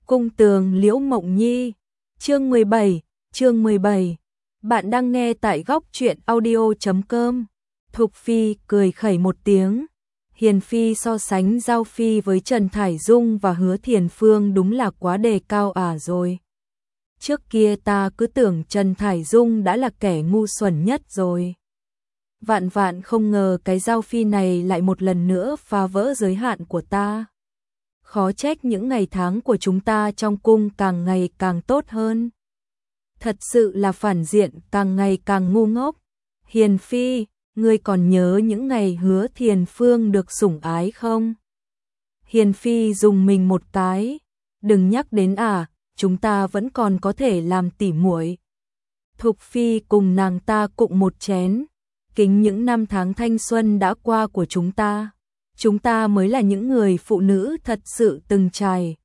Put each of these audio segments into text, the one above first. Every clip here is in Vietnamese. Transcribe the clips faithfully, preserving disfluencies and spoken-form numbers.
Cung tường Liễu Mộng Nhi, chương mười bảy, chương mười bảy. Bạn đang nghe tại góc truyện audio chấm com. Thục Phi cười khẩy một tiếng. Hiền Phi so sánh Giao Phi với Trần Thải Dung và Hứa Thiền Phương đúng là quá đề cao ả rồi. Trước kia ta cứ tưởng Trần Thải Dung đã là kẻ ngu xuẩn nhất rồi. Vạn vạn không ngờ cái Giao Phi này lại một lần nữa phá vỡ giới hạn của ta. Khó trách những ngày tháng của chúng ta trong cung càng ngày càng tốt hơn. Thật sự là phản diện càng ngày càng ngu ngốc. Hiền Phi, ngươi còn nhớ những ngày Hứa Thiền Phương được sủng ái không? Hiền Phi dùng mình một cái. Đừng nhắc đến à, chúng ta vẫn còn có thể làm tỉ muội. Thục Phi cùng nàng ta cụng một chén. Kính những năm tháng thanh xuân đã qua của chúng ta. Chúng ta mới là những người phụ nữ thật sự từng trải.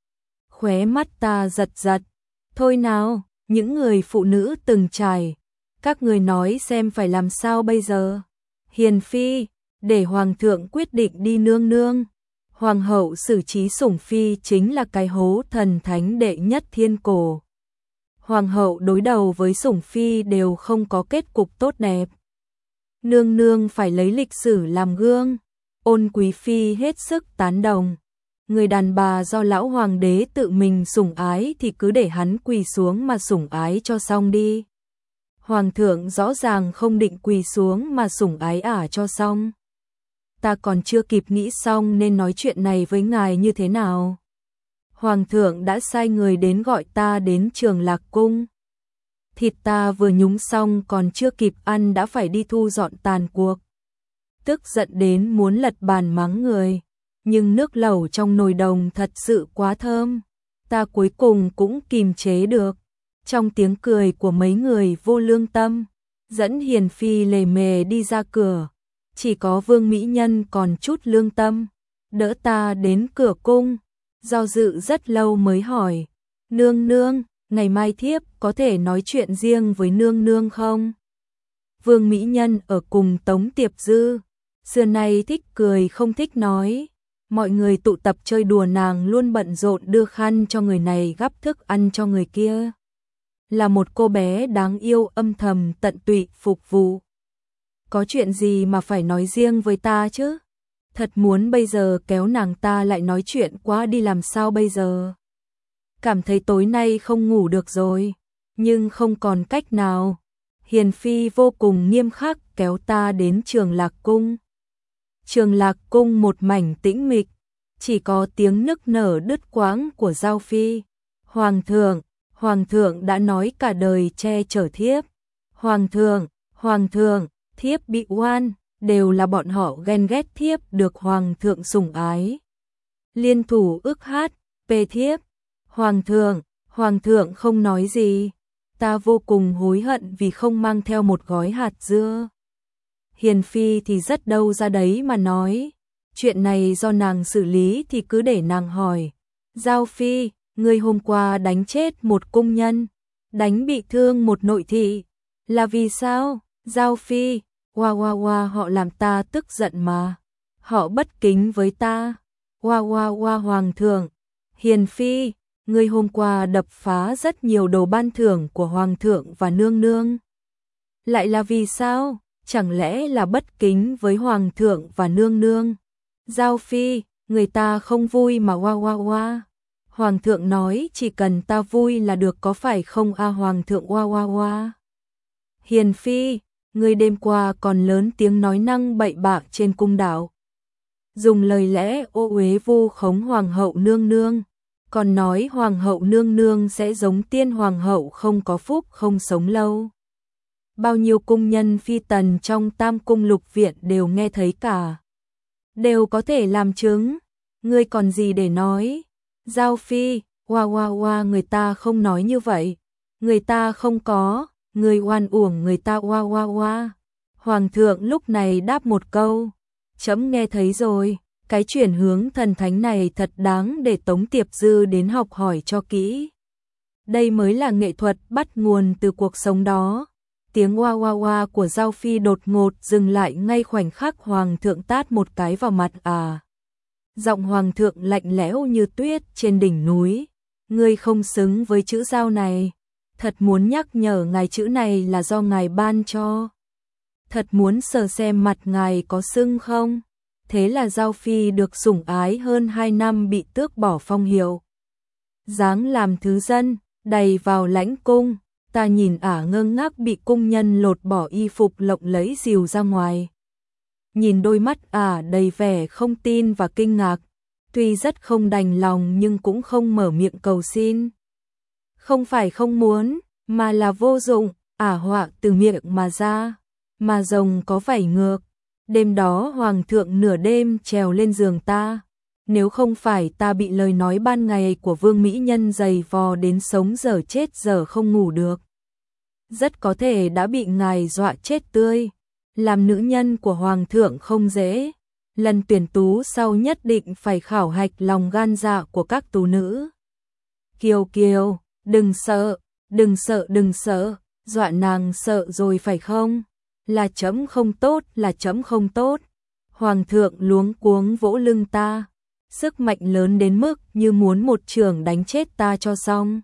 Khóe mắt ta giật giật. Thôi nào, những người phụ nữ từng trải. Các người nói xem phải làm sao bây giờ. Hiền Phi, để Hoàng thượng quyết định đi nương nương. Hoàng hậu xử trí sủng Phi chính là cái hố thần thánh đệ nhất thiên cổ. Hoàng hậu đối đầu với sủng Phi đều không có kết cục tốt đẹp. Nương nương phải lấy lịch sử làm gương. Ôn Quý Phi hết sức tán đồng. Người đàn bà do lão hoàng đế tự mình sủng ái thì cứ để hắn quỳ xuống mà sủng ái cho xong đi. Hoàng thượng rõ ràng không định quỳ xuống mà sủng ái ả cho xong. Ta còn chưa kịp nghĩ xong nên nói chuyện này với ngài như thế nào. Hoàng thượng đã sai người đến gọi ta đến Trường Lạc Cung. Thịt ta vừa nhúng xong còn chưa kịp ăn đã phải đi thu dọn tàn cuộc. Tức giận đến muốn lật bàn mắng người. Nhưng nước lẩu trong nồi đồng thật sự quá thơm. Ta cuối cùng cũng kìm chế được. Trong tiếng cười của mấy người vô lương tâm, dẫn Hiền Phi lề mề đi ra cửa. Chỉ có Vương Mỹ Nhân còn chút lương tâm, đỡ ta đến cửa cung. Do dự rất lâu mới hỏi, nương nương, ngày mai thiếp có thể nói chuyện riêng với nương nương không? Vương Mỹ Nhân ở cùng Tống Tiệp Dư, xưa nay thích cười không thích nói. Mọi người tụ tập chơi đùa nàng luôn bận rộn đưa khăn cho người này gắp thức ăn cho người kia. Là một cô bé đáng yêu âm thầm tận tụy phục vụ. Có chuyện gì mà phải nói riêng với ta chứ? Thật muốn bây giờ kéo nàng ta lại nói chuyện quá đi làm sao bây giờ? Cảm thấy tối nay không ngủ được rồi, nhưng không còn cách nào. Hiền Phi vô cùng nghiêm khắc kéo ta đến Trường Lạc Cung. Trường Lạc Cung một mảnh tĩnh mịch, chỉ có tiếng nức nở đứt quãng của Giao Phi. Hoàng thượng, Hoàng thượng đã nói cả đời che chở thiếp. Hoàng thượng, Hoàng thượng, thiếp bị oan, đều là bọn họ ghen ghét thiếp được Hoàng thượng sủng ái. Liên thủ ức hát, pê thiếp. Hoàng thượng, Hoàng thượng không nói gì. Ta vô cùng hối hận vì không mang theo một gói hạt dưa. Hiền Phi thì rất đâu ra đấy mà nói. Chuyện này do nàng xử lý thì cứ để nàng hỏi. Giao Phi, ngươi hôm qua đánh chết một cung nhân, đánh bị thương một nội thị. Là vì sao? Giao Phi, oa oa oa họ làm ta tức giận mà. Họ bất kính với ta. Oa oa oa Hoàng thượng. Hiền Phi, ngươi hôm qua đập phá rất nhiều đồ ban thưởng của Hoàng thượng và nương nương. Lại là vì sao? Chẳng lẽ là bất kính với Hoàng thượng và nương nương? Giao Phi, người ta không vui mà oa oa oa. Hoàng thượng nói chỉ cần ta vui là được có phải không a Hoàng thượng oa oa oa. Hiền Phi, người đêm qua còn lớn tiếng nói năng bậy bạ trên cung đảo. Dùng lời lẽ ô uế vu khống Hoàng hậu nương nương. Còn nói Hoàng hậu nương nương sẽ giống tiên Hoàng hậu không có phúc không sống lâu. Bao nhiêu cung nhân phi tần trong Tam Cung Lục Viện đều nghe thấy cả. Đều có thể làm chứng. Ngươi còn gì để nói? Giao Phi, oa oa oa người ta không nói như vậy. Người ta không có, người oan uổng người ta oa oa oa. Hoàng thượng lúc này đáp một câu. Trẫm nghe thấy rồi, cái chuyển hướng thần thánh này thật đáng để Tống Tiệp Dư đến học hỏi cho kỹ. Đây mới là nghệ thuật bắt nguồn từ cuộc sống đó. Tiếng oa oa oa của Giao Phi đột ngột dừng lại ngay khoảnh khắc Hoàng thượng tát một cái vào mặt à. Giọng Hoàng thượng lạnh lẽo như tuyết trên đỉnh núi. ngươi không xứng với chữ Giao này. Thật muốn nhắc nhở ngài chữ này là do ngài ban cho. Thật muốn sờ xem mặt ngài có sưng không. Thế là Giao Phi được sủng ái hơn hai năm bị tước bỏ phong hiệu. Dáng làm thứ dân, đầy vào lãnh cung, ta nhìn ả ngơ ngác bị cung nhân lột bỏ y phục lộng lẫy dìu ra ngoài. Nhìn đôi mắt ả đầy vẻ không tin và kinh ngạc, tuy rất không đành lòng nhưng cũng không mở miệng cầu xin. Không phải không muốn, mà là vô dụng, ả họa từ miệng mà ra, mà rồng có vảy ngược. Đêm đó hoàng thượng nửa đêm trèo lên giường ta, nếu không phải ta bị lời nói ban ngày của Vương mỹ nhân giày vò đến sống dở chết dở không ngủ được, rất có thể đã bị ngài dọa chết tươi. Làm nữ nhân của hoàng thượng không dễ, lần tuyển tú sau nhất định phải khảo hạch lòng gan dạ của các tú nữ. Kiều Kiều, đừng sợ, đừng sợ đừng sợ, dọa nàng sợ rồi phải không? Là chấm không tốt, là chấm không tốt. Hoàng thượng luống cuống vỗ lưng ta, sức mạnh lớn đến mức như muốn một chưởng đánh chết ta cho xong.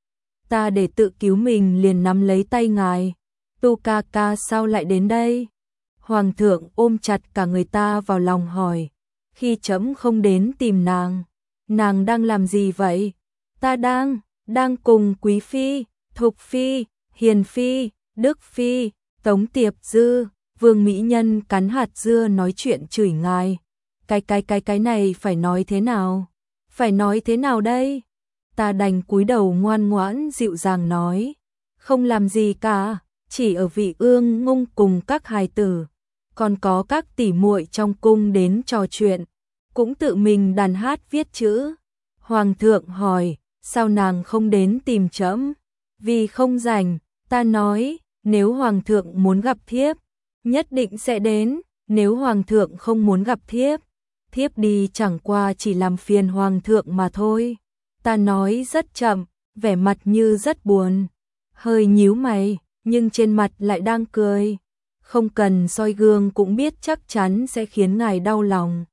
Ta để tự cứu mình liền nắm lấy tay ngài. Tu ca ca sao lại đến đây? Hoàng thượng ôm chặt cả người ta vào lòng hỏi. Khi chấm không đến tìm nàng, nàng đang làm gì vậy? Ta đang, đang cùng Quý Phi, Thục Phi, Hiền Phi, Đức Phi, Tống Tiệp Dư, Vương mỹ nhân cắn hạt dưa nói chuyện chửi ngài. Cái cái cái cái này phải nói thế nào? Phải nói thế nào đây? Ta đành cúi đầu ngoan ngoãn dịu dàng nói. Không làm gì cả, chỉ ở Vị Ương ngung cùng các hài tử. Còn có các tỷ muội trong cung đến trò chuyện. Cũng tự mình đàn hát viết chữ. Hoàng thượng hỏi, sao nàng không đến tìm trẫm? Vì không rảnh, ta nói, nếu hoàng thượng muốn gặp thiếp, nhất định sẽ đến. Nếu hoàng thượng không muốn gặp thiếp, thiếp đi chẳng qua chỉ làm phiền hoàng thượng mà thôi. Ta nói rất chậm, vẻ mặt như rất buồn, hơi nhíu mày, nhưng trên mặt lại đang cười. Không cần soi gương cũng biết chắc chắn sẽ khiến ngài đau lòng.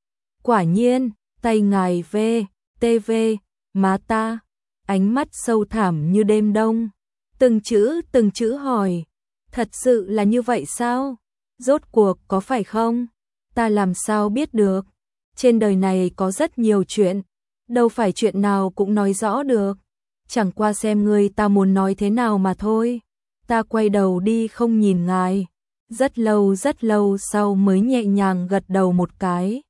Quả nhiên, tay ngài vê, tê vê, má ta, ánh mắt sâu thẳm như đêm đông. Từng chữ từng chữ hỏi, thật sự là như vậy sao? Rốt cuộc có phải không? Ta làm sao biết được? Trên đời này có rất nhiều chuyện, đâu phải chuyện nào cũng nói rõ được. Chẳng qua xem người ta muốn nói thế nào mà thôi. Ta quay đầu đi không nhìn ngài. Rất lâu rất lâu sau mới nhẹ nhàng gật đầu một cái.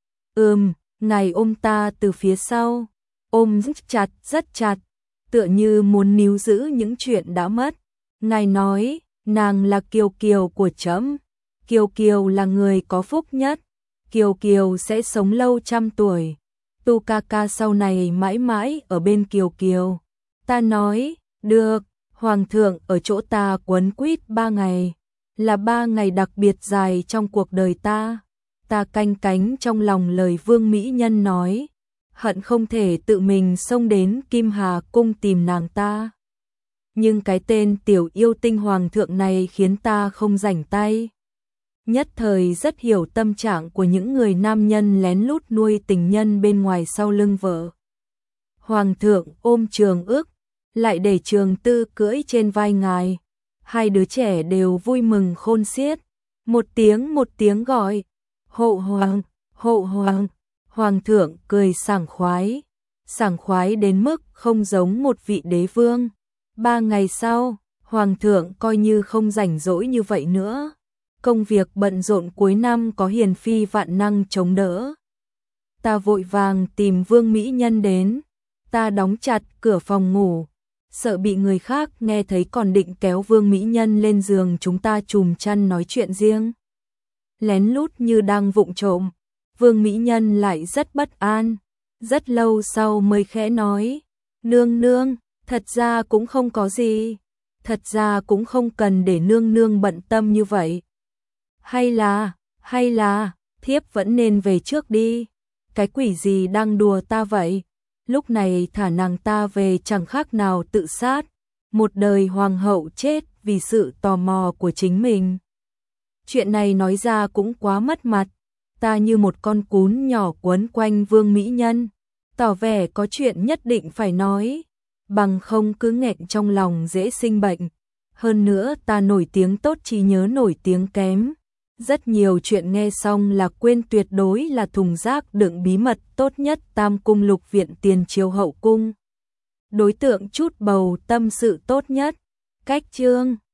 Ừm, ngài ôm ta từ phía sau. Ôm rất chặt rất chặt, tựa như muốn níu giữ những chuyện đã mất. Ngài nói, nàng là Kiều Kiều của trẫm. Kiều Kiều là người có phúc nhất. Kiều Kiều sẽ sống lâu trăm tuổi. Tu ca ca sau này mãi mãi ở bên Kiều Kiều. Ta nói, được, hoàng thượng ở chỗ ta quấn quýt ba ngày. Là ba ngày đặc biệt dài trong cuộc đời ta. Ta canh cánh trong lòng lời Vương mỹ nhân nói. Hận không thể tự mình xông đến Kim Hà cung tìm nàng ta. Nhưng cái tên tiểu yêu tinh hoàng thượng này khiến ta không rảnh tay. Nhất thời rất hiểu tâm trạng của những người nam nhân lén lút nuôi tình nhân bên ngoài sau lưng vợ. Hoàng thượng ôm Trường Ước, lại để Trường Tư cưỡi trên vai ngài. Hai đứa trẻ đều vui mừng khôn xiết. Một tiếng một tiếng gọi, hộ hoàng, hộ hoàng. Hoàng thượng cười sảng khoái, sảng khoái đến mức không giống một vị đế vương. Ba ngày sau, hoàng thượng coi như không rảnh rỗi như vậy nữa. Công việc bận rộn cuối năm có Hiền Phi vạn năng chống đỡ. Ta vội vàng tìm Vương mỹ nhân đến. Ta đóng chặt cửa phòng ngủ, sợ bị người khác nghe thấy còn định kéo Vương mỹ nhân lên giường chúng ta chùm chăn nói chuyện riêng. Lén lút như đang vụng trộm. Vương mỹ nhân lại rất bất an, rất lâu sau mới khẽ nói, nương nương, thật ra cũng không có gì, thật ra cũng không cần để nương nương bận tâm như vậy. Hay là, hay là, thiếp vẫn nên về trước đi, cái quỷ gì đang đùa ta vậy, lúc này thả nàng ta về chẳng khác nào tự sát, một đời hoàng hậu chết vì sự tò mò của chính mình. Chuyện này nói ra cũng quá mất mặt. Ta như một con cún nhỏ quấn quanh Vương mỹ nhân, tỏ vẻ có chuyện nhất định phải nói, bằng không cứ nghẹn trong lòng dễ sinh bệnh. Hơn nữa ta nổi tiếng tốt trí nhớ nổi tiếng kém. Rất nhiều chuyện nghe xong là quên, tuyệt đối là thùng rác đựng bí mật tốt nhất Tam Cung Lục Viện tiền triều hậu cung. Đối tượng chút bầu tâm sự tốt nhất. Cách chương